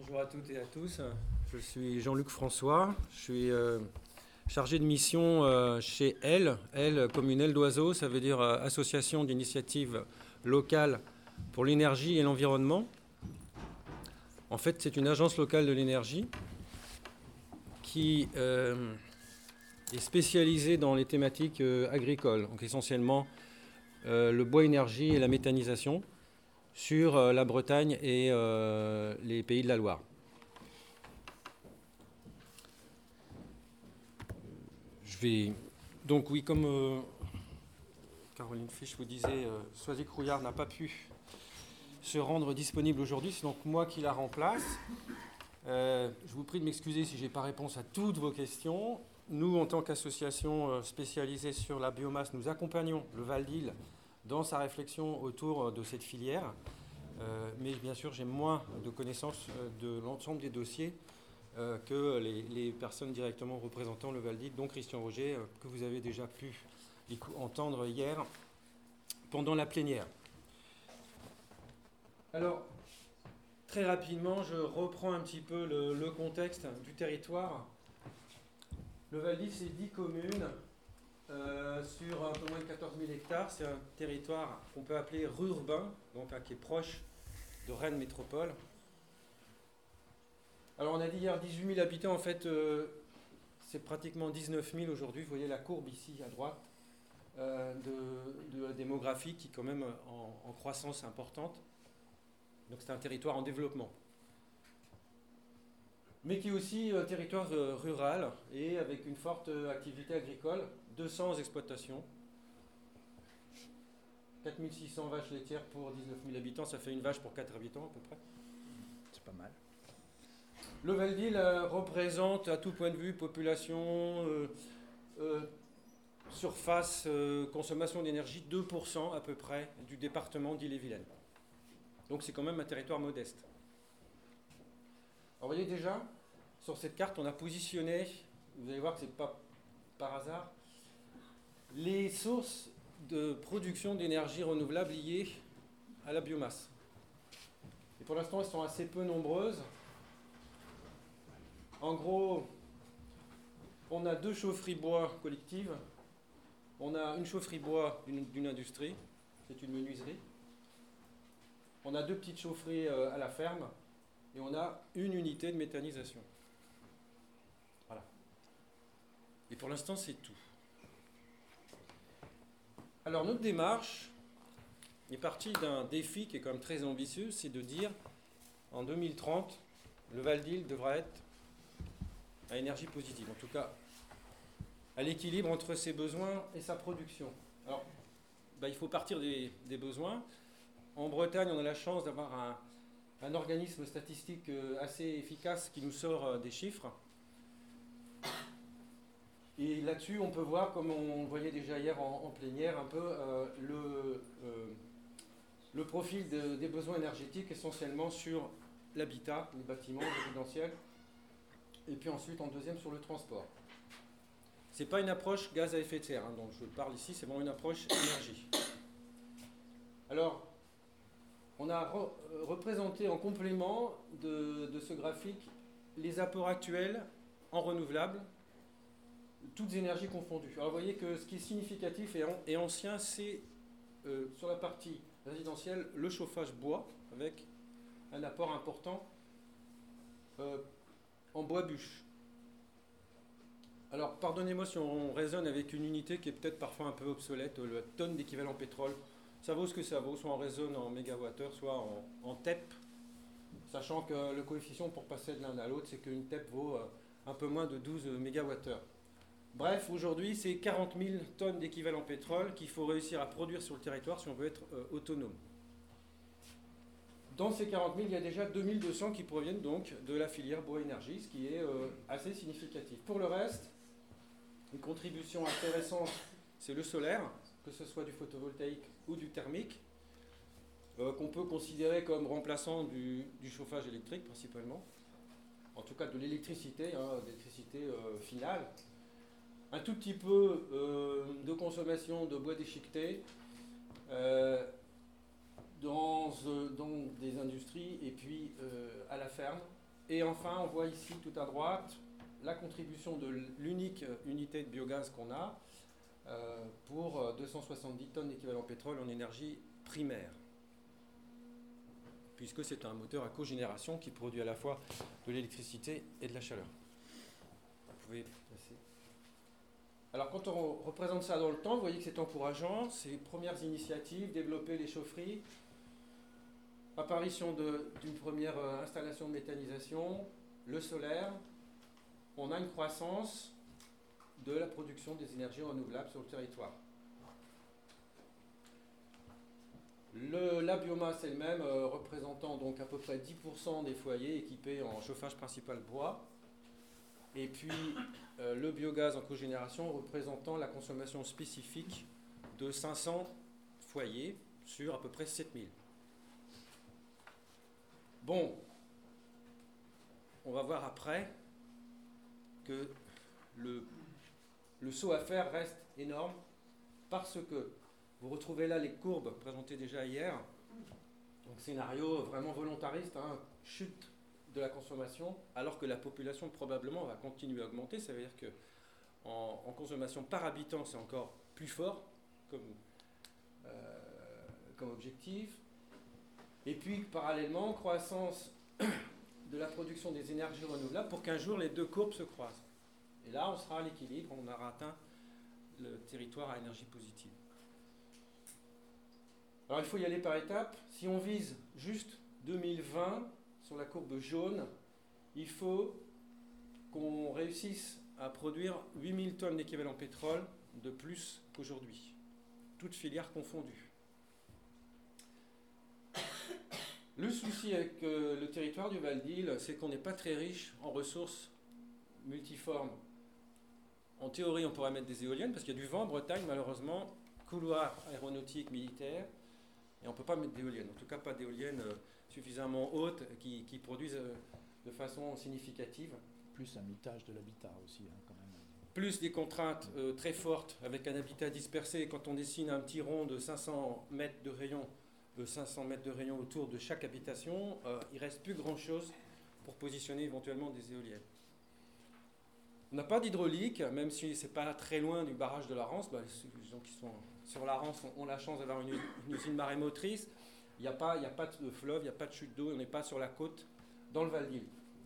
Bonjour à toutes et à tous, je suis Jean-Luc François, je suis chargé de mission chez Elle comme une aile d'oiseau, ça veut dire Association d'initiatives locales pour l'énergie et l'environnement. En fait, c'est une agence locale de l'énergie qui est spécialisée dans les thématiques agricoles, donc essentiellement le bois énergie et la méthanisation sur la Bretagne et les pays de la Loire. Donc oui, comme Caroline Fisch vous disait, Soisy Crouillard n'a pas pu se rendre disponible aujourd'hui, c'est donc moi qui la remplace. Je vous prie de m'excuser si je n'ai pas réponse à toutes vos questions. Nous, en tant qu'association spécialisée sur la biomasse, nous accompagnons le Val d'Ille dans sa réflexion autour de cette filière. Mais bien sûr, j'ai moins de connaissances de l'ensemble des dossiers que les personnes directement représentant le Val d'Ille, dont Christian Roger, que vous avez déjà pu entendre hier pendant la plénière. Alors, très rapidement, je reprends un petit peu le contexte du territoire. Le Val d'Ille, c'est 10 communes sur un peu moins de 14 000 hectares. C'est un territoire qu'on peut appeler rurbain, donc qui est proche de Rennes Métropole. Alors on a dit hier 18 000 habitants, en fait c'est pratiquement 19 000 aujourd'hui. Vous voyez la courbe ici à droite de la démographie qui est quand même en croissance importante. Donc c'est un territoire en développement. Mais qui est aussi un territoire rural et avec une forte activité agricole, 200 exploitations. 4 600 vaches laitières pour 19 000 habitants, ça fait une vache pour 4 habitants à peu près. C'est pas mal. Le Val d'Ille représente à tout point de vue population, surface, consommation d'énergie 2% à peu près du département d'Ille-et-Vilaine. Donc c'est quand même un territoire modeste. Alors vous voyez déjà, sur cette carte, on a positionné, vous allez voir que ce n'est pas par hasard, les sources de production d'énergie renouvelable liées à la biomasse. Et pour l'instant, elles sont assez peu nombreuses. En gros, on a 2 chaufferies bois collectives. On a une chaufferie bois d'une industrie, c'est une menuiserie. On a 2 petites chaufferies à la ferme. Et on a une unité de méthanisation. Voilà. Et pour l'instant, c'est tout. Alors, notre démarche est partie d'un défi qui est quand même très ambitieux, c'est de dire, en 2030, le Val d'Ille devra être à énergie positive, en tout cas à l'équilibre entre ses besoins et sa production. Alors, il faut partir des besoins. En Bretagne, on a la chance d'avoir un organisme statistique assez efficace qui nous sort des chiffres. Et là-dessus, on peut voir, comme on voyait déjà hier en plénière, un peu le profil des besoins énergétiques, essentiellement sur l'habitat, les bâtiments résidentiels, et puis ensuite en deuxième sur le transport. Ce n'est pas une approche gaz à effet de serre dont je parle ici, c'est vraiment une approche énergie. Alors, on a représenté en complément de ce graphique les apports actuels en renouvelables, toutes énergies confondues. Alors vous voyez que ce qui est significatif et ancien, c'est sur la partie résidentielle, le chauffage bois, avec un apport important en bois bûche. Alors, pardonnez-moi si on raisonne avec une unité qui est peut-être parfois un peu obsolète, la tonne d'équivalent pétrole. Ça vaut ce que ça vaut, soit on raisonne en mégawattheure, soit en TEP, sachant que le coefficient pour passer de l'un à l'autre, c'est qu'une TEP vaut un peu moins de 12 mégawattheures. Bref, aujourd'hui, c'est 40 000 tonnes d'équivalent pétrole qu'il faut réussir à produire sur le territoire si on veut être autonome. Dans ces 40 000, il y a déjà 2200 qui proviennent donc de la filière bois-énergie, ce qui est assez significatif. Pour le reste, une contribution intéressante, c'est le solaire, que ce soit du photovoltaïque ou du thermique, qu'on peut considérer comme remplaçant du chauffage électrique principalement, en tout cas de l'électricité, l'électricité finale. Un tout petit peu de consommation de bois déchiqueté dans des industries et puis à la ferme, Et enfin, on voit ici tout à droite la contribution de l'unique unité de biogaz qu'on a pour 270 tonnes d'équivalent pétrole en énergie primaire, puisque c'est un moteur à cogénération qui produit à la fois de l'électricité et de la chaleur. Vous pouvez passer. Alors quand on représente ça dans le temps, vous voyez que c'est encourageant. Ces premières initiatives, développer les chaufferies, apparition d'une première installation de méthanisation, le solaire, on a une croissance de la production des énergies renouvelables sur le territoire. La biomasse elle-même représentant donc à peu près 10% des foyers équipés en chauffage principal bois, et puis le biogaz en cogénération représentant la consommation spécifique de 500 foyers sur à peu près 7000. Bon, on va voir après que le saut à faire reste énorme parce que vous retrouvez là les courbes présentées déjà hier. Donc scénario vraiment volontariste, hein, chute de la consommation, alors que la population probablement va continuer à augmenter. Ça veut dire que en consommation par habitant, c'est encore plus fort comme objectif. Et puis parallèlement, croissance de la production des énergies renouvelables pour qu'un jour les deux courbes se croisent. Et là, on sera à l'équilibre, on aura atteint le territoire à énergie positive. Alors il faut y aller par étapes. Si on vise juste 2020 sur la courbe jaune, il faut qu'on réussisse à produire 8000 tonnes d'équivalent pétrole de plus qu'aujourd'hui, toutes filières confondues. Le souci avec le territoire du Val-d'Île, c'est qu'on n'est pas très riche en ressources multiformes. En théorie, on pourrait mettre des éoliennes, parce qu'il y a du vent en Bretagne, malheureusement, couloir aéronautique, militaire, et on ne peut pas mettre d'éoliennes, en tout cas pas d'éoliennes suffisamment hautes qui produisent de façon significative. Plus un mitage de l'habitat aussi, hein, quand même. Plus des contraintes très fortes avec un habitat dispersé. Quand on dessine un petit rond de 500 mètres de rayon, autour de chaque habitation, il ne reste plus grand-chose pour positionner éventuellement des éoliennes. On n'a pas d'hydraulique, même si ce n'est pas très loin du barrage de la Rance. Les gens qui sont sur la Rance ont la chance d'avoir une usine marémotrice. Il n'y a pas de fleuve, il n'y a pas de chute d'eau, on n'est pas sur la côte dans le Val-d'Île.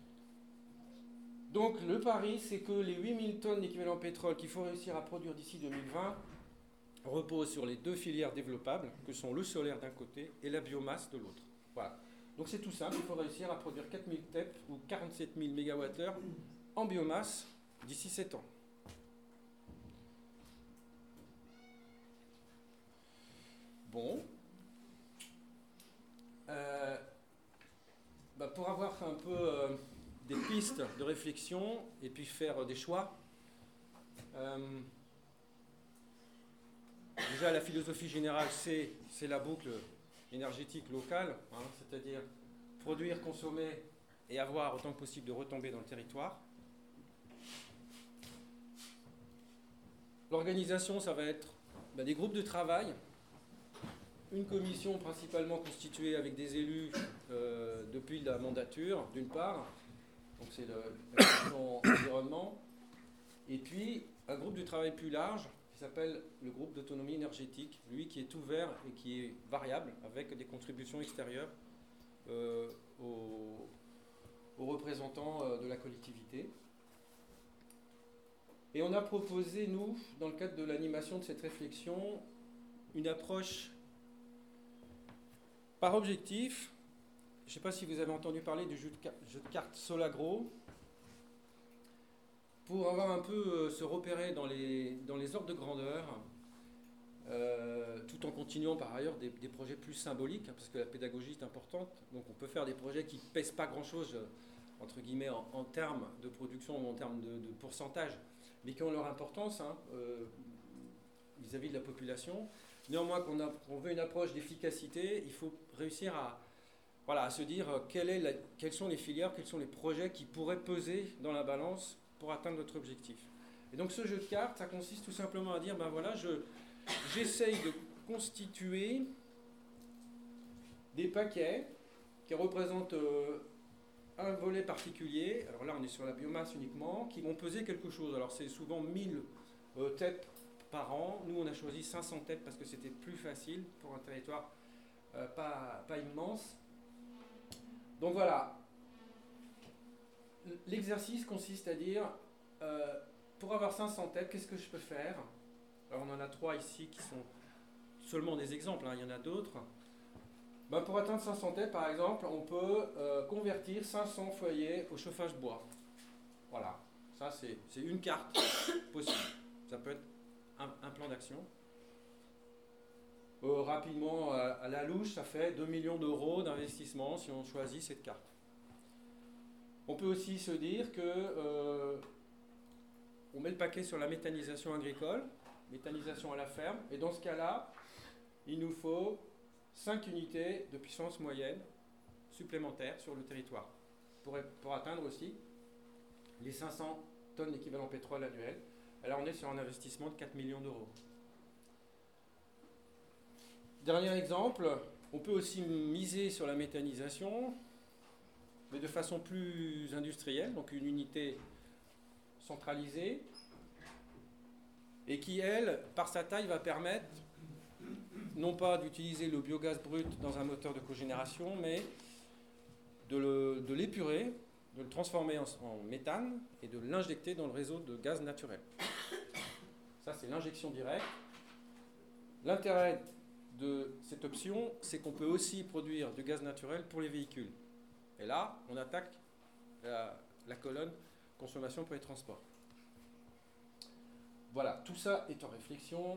Donc le pari, c'est que les 8000 tonnes d'équivalent pétrole qu'il faut réussir à produire d'ici 2020 reposent sur les deux filières développables, que sont le solaire d'un côté et la biomasse de l'autre. Voilà. Donc c'est tout simple, il faut réussir à produire 4000 TEP ou 47 000 MWh en biomasse d'ici 7 ans. Bon. Pour avoir fait un peu des pistes de réflexion et puis faire des choix, déjà la philosophie générale, c'est la boucle énergétique locale, hein, c'est-à-dire produire, consommer et avoir autant que possible de retombées dans le territoire. L'organisation, ça va être des groupes de travail, une commission principalement constituée avec des élus depuis la mandature, d'une part, donc c'est la commission environnement, et puis un groupe de travail plus large qui s'appelle le groupe d'autonomie énergétique, lui qui est ouvert et qui est variable avec des contributions extérieures aux représentants de la collectivité. Et on a proposé, nous, dans le cadre de l'animation de cette réflexion, une approche par objectif. Je ne sais pas si vous avez entendu parler du jeu de cartes Solagro. Pour avoir un peu se repérer dans les ordres de grandeur, tout en continuant par ailleurs des projets plus symboliques, hein, parce que la pédagogie est importante. Donc on peut faire des projets qui ne pèsent pas grand-chose, entre guillemets, en termes de production ou en termes de pourcentage, mais qui ont leur importance hein, vis-à-vis de la population. Néanmoins, qu'on veut une approche d'efficacité, il faut réussir à se dire quelles sont les filières, quels sont les projets qui pourraient peser dans la balance pour atteindre notre objectif. Et donc ce jeu de cartes, ça consiste tout simplement à dire, j'essaye de constituer des paquets qui représentent un volet particulier, alors là on est sur la biomasse uniquement, qui vont peser quelque chose. Alors c'est souvent 1000 TEP par an. Nous on a choisi 500 TEP parce que c'était plus facile pour un territoire pas immense. Donc voilà, l'exercice consiste à dire, pour avoir 500 TEP, qu'est-ce que je peux faire? Alors on en a 3 ici qui sont seulement des exemples, hein, il y en a d'autres. Ben, pour atteindre 500 TEP, par exemple, on peut convertir 500 foyers au chauffage bois. Voilà, ça c'est une carte possible. Ça peut être un plan d'action. Rapidement, à la louche, ça fait 2 millions d'euros d'investissement si on choisit cette carte. On peut aussi se dire que on met le paquet sur la méthanisation agricole, méthanisation à la ferme, et dans ce cas-là, il nous faut 5 unités de puissance moyenne supplémentaires sur le territoire pour atteindre aussi les 500 tonnes d'équivalent pétrole annuel. Alors on est sur un investissement de 4 millions d'euros. Dernier exemple, on peut aussi miser sur la méthanisation, mais de façon plus industrielle, donc une unité centralisée, et qui, elle, par sa taille, va permettre non pas d'utiliser le biogaz brut dans un moteur de cogénération, mais de l'épurer, de le transformer en méthane et de l'injecter dans le réseau de gaz naturel. Ça, c'est l'injection directe. L'intérêt de cette option, c'est qu'on peut aussi produire du gaz naturel pour les véhicules. Et là, on attaque la colonne consommation pour les transports. Voilà, tout ça est en réflexion.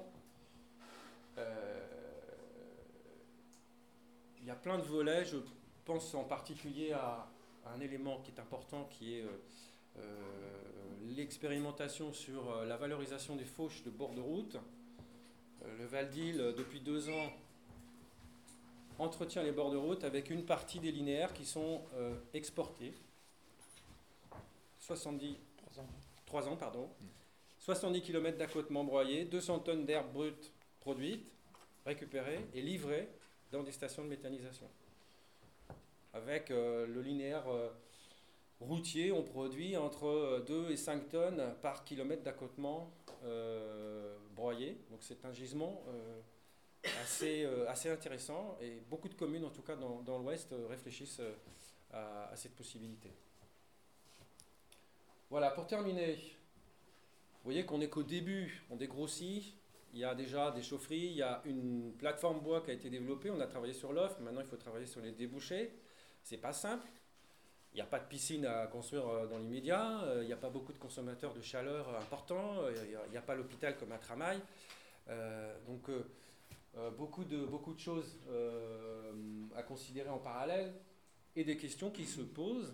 Il y a plein de volets. Je pense en particulier à un élément qui est important, qui est l'expérimentation sur la valorisation des fauches de bord de route. Le Val d'Ille, depuis 2 ans, entretient les bords de route avec une partie des linéaires qui sont exportés. 3 ans, pardon. 70 km d'accotement broyé, 200 tonnes d'herbe brute produite, récupérée et livrée dans des stations de méthanisation. Avec le linéaire routier, on produit entre 2 et 5 tonnes par kilomètre d'accotement broyé. Donc c'est un gisement assez intéressant et beaucoup de communes, en tout cas dans l'Ouest, réfléchissent à cette possibilité. Voilà, pour terminer, vous voyez qu'on n'est qu'au début, on dégrossit. Il y a déjà des chaufferies, il y a une plateforme bois qui a été développée, on a travaillé sur l'offre, maintenant il faut travailler sur les débouchés. C'est pas simple. Il n'y a pas de piscine à construire dans l'immédiat, il n'y a pas beaucoup de consommateurs de chaleur importants, il n'y a pas l'hôpital comme à Tramail. Donc beaucoup de choses à considérer en parallèle et des questions qui se posent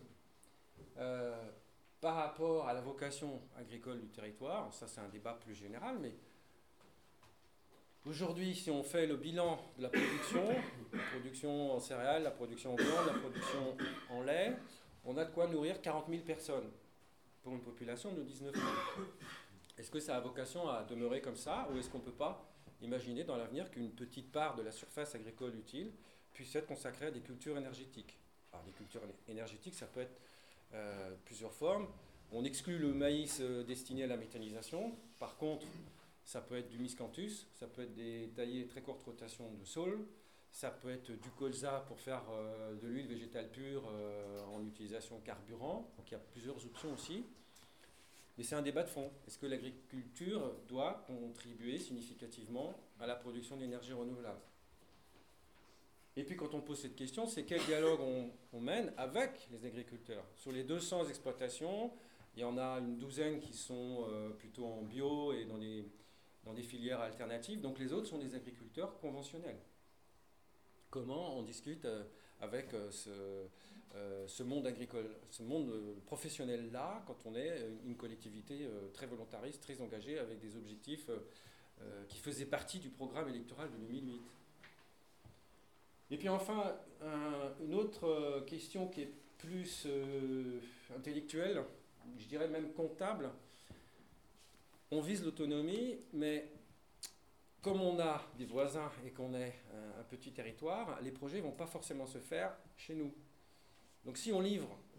par rapport à la vocation agricole du territoire. Ça c'est un débat plus général, mais aujourd'hui, si on fait le bilan de la production en céréales, la production en viande, la production en lait, on a de quoi nourrir 40 000 personnes pour une population de 19 000. Est-ce que ça a vocation à demeurer comme ça, ou est-ce qu'on ne peut pas imaginer dans l'avenir qu'une petite part de la surface agricole utile puisse être consacrée à des cultures énergétiques? Alors, des cultures énergétiques, ça peut être plusieurs formes. On exclut le maïs destiné à la méthanisation. Par contre, ça peut être du miscanthus, ça peut être des taillés très courte rotation de saule, ça peut être du colza pour faire de l'huile végétale pure en utilisation carburant. Donc il y a plusieurs options aussi. Mais c'est un débat de fond. Est-ce que l'agriculture doit contribuer significativement à la production d'énergie renouvelable? Et puis quand on pose cette question, c'est quel dialogue on mène avec les agriculteurs? Sur les 200 exploitations, il y en a une douzaine qui sont plutôt en bio et dans des filières alternatives. Donc les autres sont des agriculteurs conventionnels. Comment on discute avec ce monde agricole, ce monde professionnel-là, quand on est une collectivité très volontariste, très engagée, avec des objectifs qui faisaient partie du programme électoral de 2008. Et puis enfin, une autre question qui est plus intellectuelle, je dirais même comptable. On vise l'autonomie, mais comme on a des voisins et qu'on est un petit territoire, les projets ne vont pas forcément se faire chez nous. Donc si on livre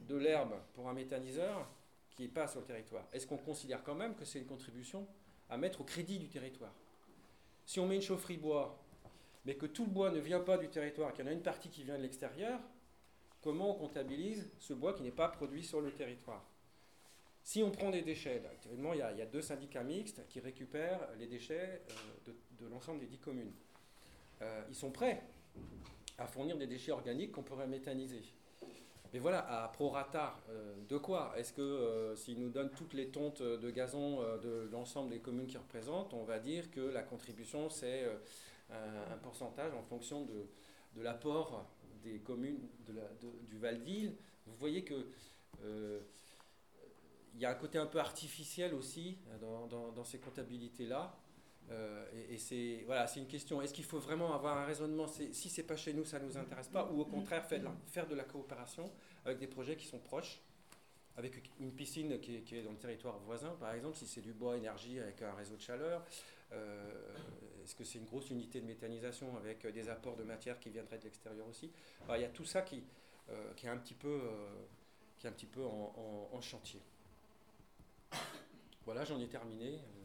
de l'herbe pour un méthaniseur qui n'est pas sur le territoire, est-ce qu'on considère quand même que c'est une contribution à mettre au crédit du territoire? Si on met une chaufferie bois, mais que tout le bois ne vient pas du territoire, qu'il y en a une partie qui vient de l'extérieur, comment on comptabilise ce bois qui n'est pas produit sur le territoire? Si on prend des déchets, là, actuellement il y a 2 syndicats mixtes qui récupèrent les déchets de l'ensemble des 10 communes. Ils sont prêts à fournir des déchets organiques qu'on pourrait méthaniser. Mais voilà, à prorata de quoi? Est-ce que s'ils nous donnent toutes les tontes de gazon de l'ensemble des communes qu'ils représentent, on va dire que la contribution c'est un pourcentage en fonction de l'apport des communes du Val-d'Île? Vous voyez que il y a un côté un peu artificiel aussi dans ces comptabilités-là. Et c'est une question. Est-ce qu'il faut vraiment avoir un raisonnement? Si c'est pas chez nous, ça ne nous intéresse pas, ou au contraire faire de la coopération avec des projets qui sont proches, avec une piscine qui est dans le territoire voisin, par exemple, si c'est du bois énergie avec un réseau de chaleur. Est-ce que c'est une grosse unité de méthanisation avec des apports de matière qui viendraient de l'extérieur aussi? Alors, il y a tout ça qui est un petit peu en chantier. Voilà, j'en ai terminé.